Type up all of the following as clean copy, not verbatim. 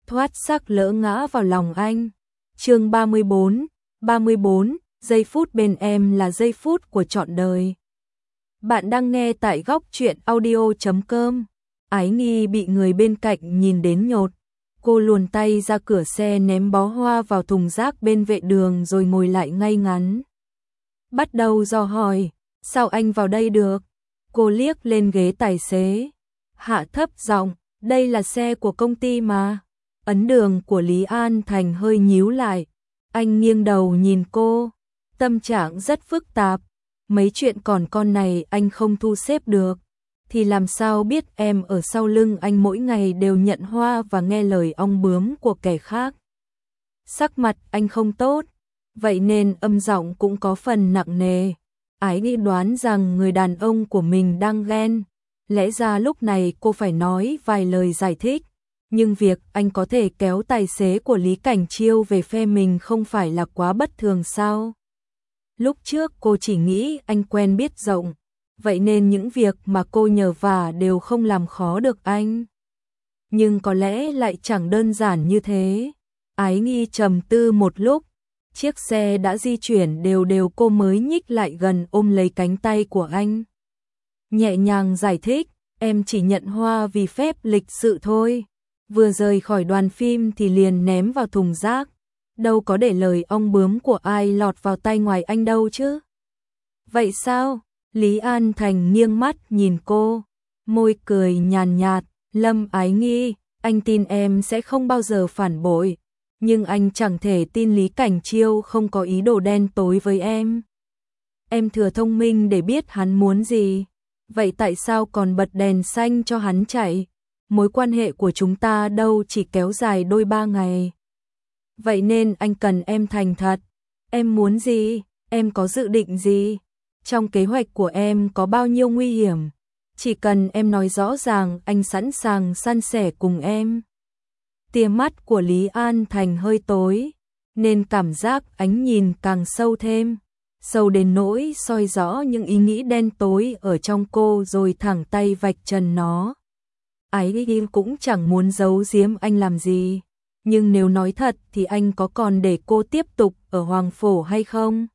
thoát sắc lỡ ngã vào lòng anh. Chương 34, giây phút bên em là giây phút của trọn đời. Bạn đang nghe tại góc truyện audio.com. Ái Nghi bị người bên cạnh nhìn đến nhột. Cô luồn tay ra cửa xe ném bó hoa vào thùng rác bên vệ đường rồi ngồi lại ngay ngắn. Bắt đầu dò hỏi, sao anh vào đây được? Cô liếc lên ghế tài xế. Hạ thấp giọng, đây là xe của công ty mà. Ấn đường của Lý An Thành hơi nhíu lại. Anh nghiêng đầu nhìn cô. Tâm trạng rất phức tạp. Mấy chuyện còn con này anh không thu xếp được. Thì làm sao biết em ở sau lưng anh mỗi ngày đều nhận hoa và nghe lời ong bướm của kẻ khác. Sắc mặt anh không tốt. Vậy nên âm giọng cũng có phần nặng nề. Ái Nghi đoán rằng người đàn ông của mình đang ghen. Lẽ ra lúc này cô phải nói vài lời giải thích. Nhưng việc anh có thể kéo tài xế của Lý Cảnh Chiêu về phe mình không phải là quá bất thường sao? Lúc trước cô chỉ nghĩ anh quen biết rộng. Vậy nên những việc mà cô nhờ vả đều không làm khó được anh. Nhưng có lẽ lại chẳng đơn giản như thế. Ái Nghi trầm tư một lúc. Chiếc xe đã di chuyển đều đều, cô mới nhích lại gần ôm lấy cánh tay của anh. Nhẹ nhàng giải thích, em chỉ nhận hoa vì phép lịch sự thôi. Vừa rời khỏi đoàn phim thì liền ném vào thùng rác. Đâu có để lời ong bướm của ai lọt vào tay ngoài anh đâu chứ. Vậy sao? Lý An Thành nghiêng mắt nhìn cô. Môi cười nhàn nhạt. Lâm Ái Nghi, anh tin em sẽ không bao giờ phản bội. Nhưng anh chẳng thể tin Lý Cảnh Chiêu không có ý đồ đen tối với em. Em thừa thông minh để biết hắn muốn gì. Vậy tại sao còn bật đèn xanh cho hắn chạy? Mối quan hệ của chúng ta đâu chỉ kéo dài đôi ba ngày. Vậy nên anh cần em thành thật. Em muốn gì? Em có dự định gì? Trong kế hoạch của em có bao nhiêu nguy hiểm? Chỉ cần em nói rõ ràng, anh sẵn sàng san sẻ cùng em. Tia mắt của Lý An Thành hơi tối, nên cảm giác ánh nhìn càng sâu thêm. Sâu đến nỗi soi rõ những ý nghĩ đen tối ở trong cô rồi thẳng tay vạch trần nó. Ái Nghi cũng chẳng muốn giấu giếm anh làm gì. Nhưng nếu nói thật thì anh có còn để cô tiếp tục ở Hoàng Phổ hay không?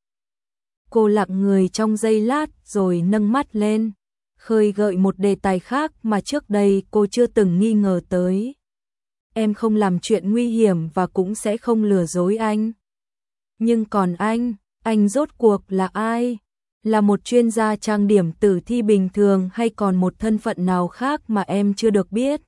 Cô lặng người trong giây lát rồi nâng mắt lên, khơi gợi một đề tài khác mà trước đây cô chưa từng nghi ngờ tới. Em không làm chuyện nguy hiểm và cũng sẽ không lừa dối anh. Nhưng còn anh rốt cuộc là ai? Là một chuyên gia trang điểm tử thi bình thường hay còn một thân phận nào khác mà em chưa được biết?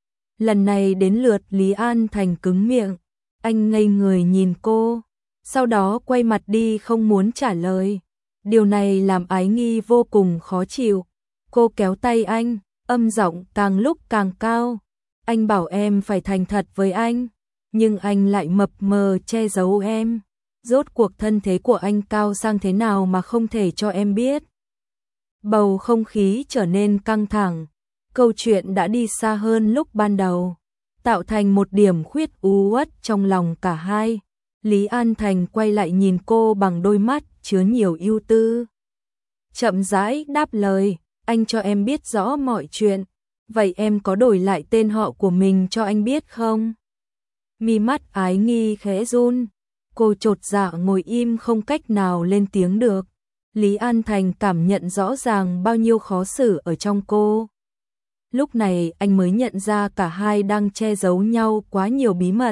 Lần này đến lượt Lý An Thành cứng miệng. Anh ngây người nhìn cô, sau đó quay mặt đi không muốn trả lời. Điều này làm Ái Nghi vô cùng khó chịu. Cô kéo tay anh, âm giọng càng lúc càng cao. Anh bảo em phải thành thật với anh, nhưng anh lại mập mờ che giấu em. Rốt cuộc thân thế của anh cao sang thế nào mà không thể cho em biết. Bầu không khí trở nên căng thẳng. Câu chuyện đã đi xa hơn lúc ban đầu, tạo thành một điểm khuyết uất trong lòng cả hai. Lý An Thành quay lại nhìn cô bằng đôi mắt chứa nhiều ưu tư. Chậm rãi đáp lời, anh cho em biết rõ mọi chuyện. Vậy em có đổi lại tên họ của mình cho anh biết không? Mi mắt Ái Nghi khẽ run. Cô chột dạ ngồi im không cách nào lên tiếng được. Lý An Thành cảm nhận rõ ràng bao nhiêu khó xử ở trong cô. Lúc này anh mới nhận ra cả hai đang che giấu nhau quá nhiều bí mật.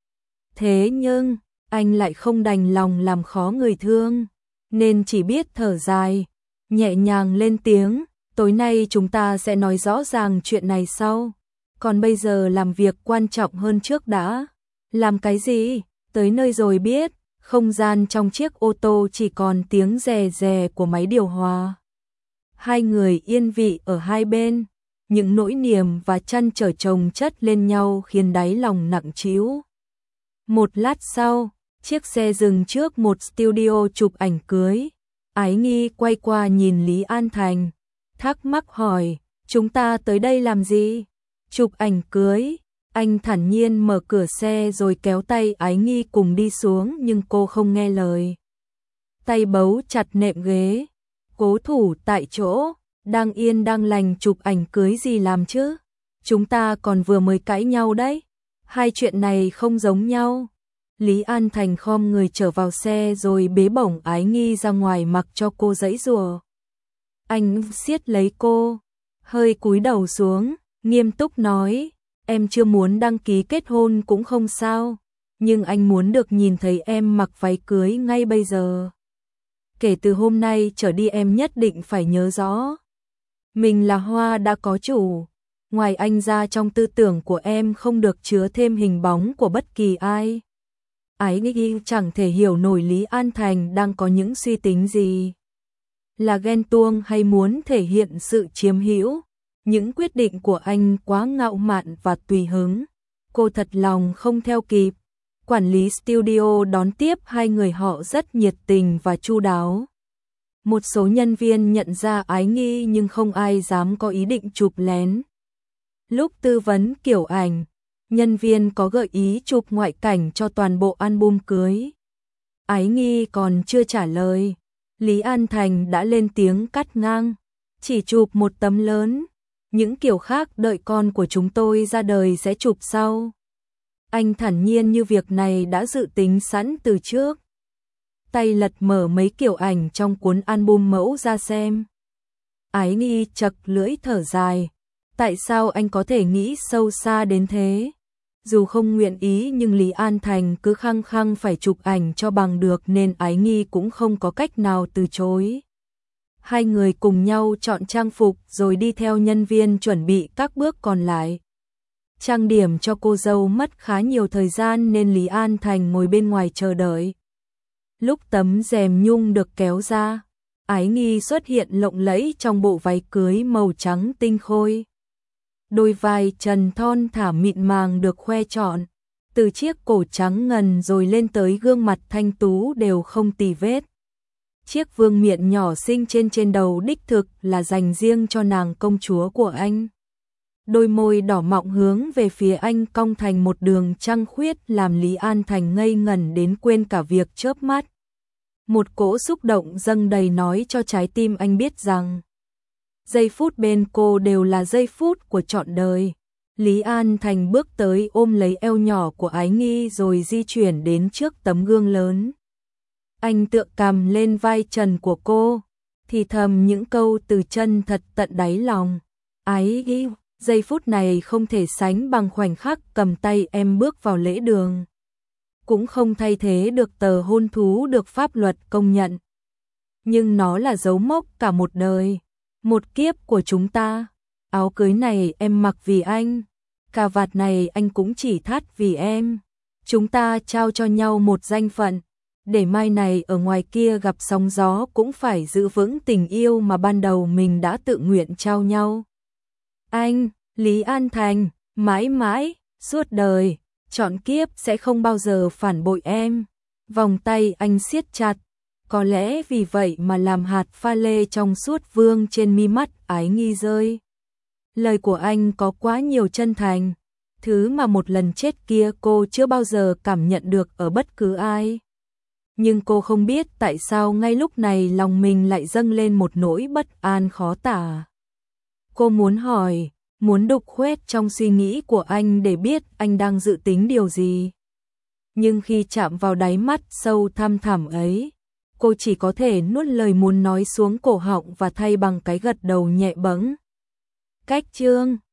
Thế nhưng, anh lại không đành lòng làm khó người thương, nên chỉ biết thở dài, nhẹ nhàng lên tiếng, tối nay chúng ta sẽ nói rõ ràng chuyện này sau. Còn bây giờ làm việc quan trọng hơn trước đã. Làm cái gì? Tới nơi rồi biết. Không gian trong chiếc ô tô chỉ còn tiếng rè rè của máy điều hòa. Hai người yên vị ở hai bên. Những nỗi niềm và trăn trở chồng chất lên nhau khiến đáy lòng nặng trĩu. Một lát sau, chiếc xe dừng trước một studio chụp ảnh cưới. Ái Nghi quay qua nhìn Lý An Thành, thắc mắc hỏi, chúng ta tới đây làm gì? Chụp ảnh cưới. Anh thản nhiên mở cửa xe rồi kéo tay Ái Nghi cùng đi xuống nhưng cô không nghe lời. Tay bấu chặt nệm ghế, cố thủ tại chỗ. Đang yên đang lành chụp ảnh cưới gì làm chứ? Chúng ta còn vừa mới cãi nhau đấy. Hai chuyện này không giống nhau. Lý An Thành khom người trở vào xe rồi bế bổng Ái Nghi ra ngoài mặc cho cô giãy giụa. Anh siết lấy cô, hơi cúi đầu xuống, nghiêm túc nói, em chưa muốn đăng ký kết hôn cũng không sao, nhưng anh muốn được nhìn thấy em mặc váy cưới ngay bây giờ. Kể từ hôm nay trở đi em nhất định phải nhớ rõ. Mình là hoa đã có chủ, ngoài anh ra trong tư tưởng của em không được chứa thêm hình bóng của bất kỳ ai. Ái Nghi chẳng thể hiểu nổi Lý An Thành đang có những suy tính gì. Là ghen tuông hay muốn thể hiện sự chiếm hữu? Những quyết định của anh quá ngạo mạn và tùy hứng. Cô thật lòng không theo kịp. Quản lý studio đón tiếp hai người họ rất nhiệt tình và chu đáo. Một số nhân viên nhận ra Ái Nghi nhưng không ai dám có ý định chụp lén. Lúc tư vấn kiểu ảnh, nhân viên có gợi ý chụp ngoại cảnh cho toàn bộ album cưới. Ái Nghi còn chưa trả lời, Lý An Thành đã lên tiếng cắt ngang. Chỉ chụp một tấm lớn, những kiểu khác đợi con của chúng tôi ra đời sẽ chụp sau. Anh thản nhiên như việc này đã dự tính sẵn từ trước. Tay lật mở mấy kiểu ảnh trong cuốn album mẫu ra xem. Ái Nghi chật lưỡi thở dài. Tại sao anh có thể nghĩ sâu xa đến thế? Dù không nguyện ý nhưng Lý An Thành cứ khăng khăng phải chụp ảnh cho bằng được nên Ái Nghi cũng không có cách nào từ chối. Hai người cùng nhau chọn trang phục rồi đi theo nhân viên chuẩn bị các bước còn lại. Trang điểm cho cô dâu mất khá nhiều thời gian nên Lý An Thành ngồi bên ngoài chờ đợi. Lúc tấm rèm nhung được kéo ra, Ái Nghi xuất hiện lộng lẫy trong bộ váy cưới màu trắng tinh khôi. Đôi vai trần thon thả mịn màng được khoe trọn, từ chiếc cổ trắng ngần rồi lên tới gương mặt thanh tú đều không tì vết. Chiếc vương miện nhỏ xinh trên đầu đích thực là dành riêng cho nàng công chúa của anh. Đôi môi đỏ mọng hướng về phía anh cong thành một đường trăng khuyết làm Lý An Thành ngây ngẩn đến quên cả việc chớp mắt. Một cỗ xúc động dâng đầy nói cho trái tim anh biết rằng giây phút bên cô đều là giây phút của trọn đời. Lý An Thành bước tới ôm lấy eo nhỏ của Ái Nghi rồi di chuyển đến trước tấm gương lớn. Anh tựa cằm lên vai trần của cô, thì thầm những câu từ chân thật tận đáy lòng. Ái Nghi, giây phút này không thể sánh bằng khoảnh khắc cầm tay em bước vào lễ đường. Cũng không thay thế được tờ hôn thú được pháp luật công nhận. Nhưng nó là dấu mốc cả một đời, một kiếp của chúng ta. Áo cưới này em mặc vì anh, cà vạt này anh cũng chỉ thắt vì em. Chúng ta trao cho nhau một danh phận, để mai này ở ngoài kia gặp sóng gió cũng phải giữ vững tình yêu mà ban đầu mình đã tự nguyện trao nhau. Anh, Lý An Thành, mãi mãi, suốt đời, trọn kiếp sẽ không bao giờ phản bội em. Vòng tay anh siết chặt, có lẽ vì vậy mà làm hạt pha lê trong suốt vương trên mi mắt Ái Nghi rơi. Lời của anh có quá nhiều chân thành, thứ mà một lần chết kia cô chưa bao giờ cảm nhận được ở bất cứ ai. Nhưng cô không biết tại sao ngay lúc này lòng mình lại dâng lên một nỗi bất an khó tả. Cô muốn hỏi, muốn đục khoét trong suy nghĩ của anh để biết anh đang dự tính điều gì. Nhưng khi chạm vào đáy mắt sâu thăm thẳm ấy, cô chỉ có thể nuốt lời muốn nói xuống cổ họng và thay bằng cái gật đầu nhẹ bẫng. Cách chương